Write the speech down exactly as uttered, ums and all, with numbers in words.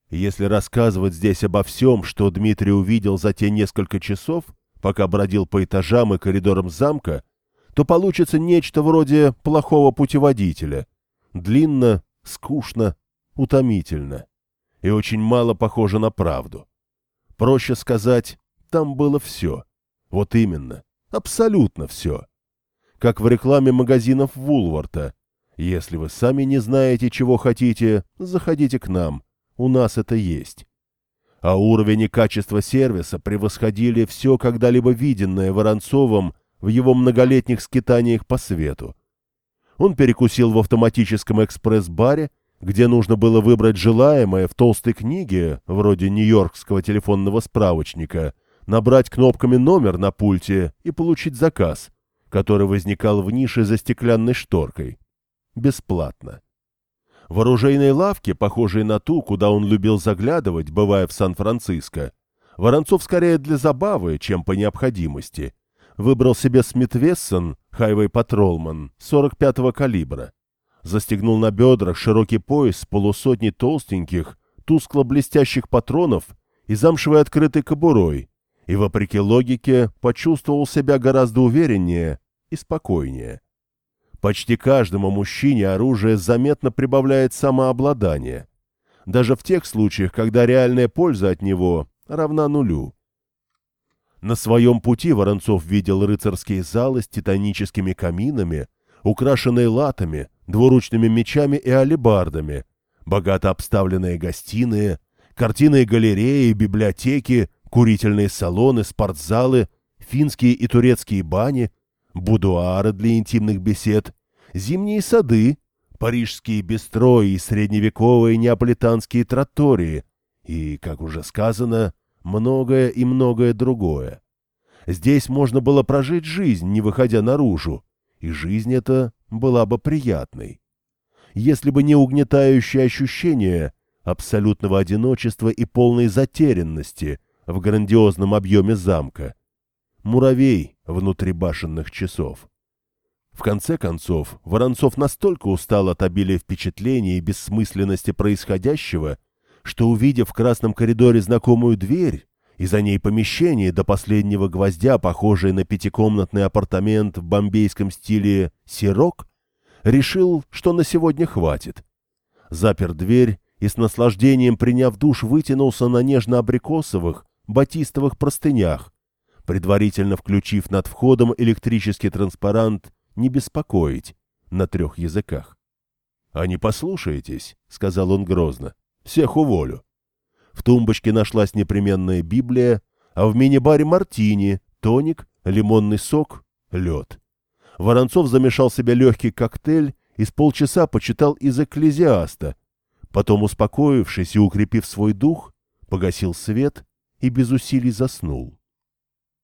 Если рассказывать здесь обо всем, что Дмитрий увидел за те несколько часов, пока бродил по этажам и коридорам замка, то получится нечто вроде плохого путеводителя. Длинно, скучно, утомительно. И очень мало похоже на правду. Проще сказать, там было все. Вот именно, абсолютно все. Как в рекламе магазинов Вулварта. Если вы сами не знаете, чего хотите, заходите к нам. У нас это есть. А уровень и качество сервиса превосходили все когда-либо виденное Воронцовым в его многолетних скитаниях по свету. Он перекусил в автоматическом экспресс-баре, где нужно было выбрать желаемое в толстой книге, вроде нью-йоркского телефонного справочника, набрать кнопками номер на пульте и получить заказ, который возникал в нише за стеклянной шторкой. Бесплатно. В оружейной лавке, похожей на ту, куда он любил заглядывать, бывая в Сан-Франциско, Воронцов скорее для забавы, чем по необходимости, выбрал себе Смит Вессон Highway Patrolman сорок пятого калибра, застегнул на бедрах широкий пояс с полусотней толстеньких, тускло-блестящих патронов и замшевой открытой кобурой, и, вопреки логике, почувствовал себя гораздо увереннее и спокойнее. Почти каждому мужчине оружие заметно прибавляет самообладание, даже в тех случаях, когда реальная польза от него равна нулю. На своем пути Воронцов видел рыцарские залы с титаническими каминами, украшенные латами, двуручными мечами и алебардами, богато обставленные гостиные, картины и галереи, библиотеки, курительные салоны, спортзалы, финские и турецкие бани, будуары для интимных бесед, зимние сады, парижские бистро и средневековые неаполитанские траттории и, как уже сказано, многое и многое другое. Здесь можно было прожить жизнь, не выходя наружу, и жизнь эта была бы приятной. Если бы не угнетающее ощущение абсолютного одиночества и полной затерянности в грандиозном объеме замка. Муравей внутри башенных часов. В конце концов, Воронцов настолько устал от обилия впечатлений и бессмысленности происходящего, что, увидев в красном коридоре знакомую дверь и за ней помещение до последнего гвоздя, похожее на пятикомнатный апартамент в бомбейском стиле «Сирок», решил, что на сегодня хватит. Запер дверь и с наслаждением, приняв душ, вытянулся на нежно-абрикосовых, батистовых простынях, предварительно включив над входом электрический транспарант «Не беспокоить» на трех языках. «А не послушаетесь», — сказал он грозно, — «всех уволю». В тумбочке нашлась непременная Библия, а в мини-баре мартини, тоник, лимонный сок, лед. Воронцов замешал себе легкий коктейль и с полчаса почитал из «Экклезиаста», потом, успокоившись и укрепив свой дух, погасил свет и без усилий заснул.